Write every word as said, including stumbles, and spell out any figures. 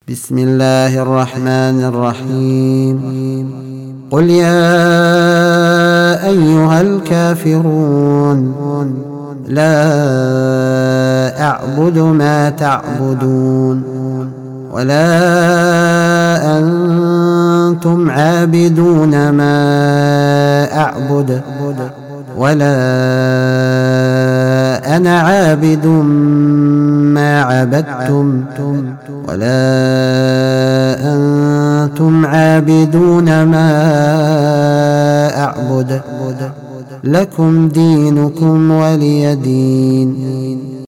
بسم الله الرحمن الرحيم قل يا أيها الكافرون لا أعبد ما تعبدون ولا أنتم عابدون ما أعبد ولا أنا عابد ما عبدتم ولا أنتم عابدون ما أعبد لكم دينكم ولي دين.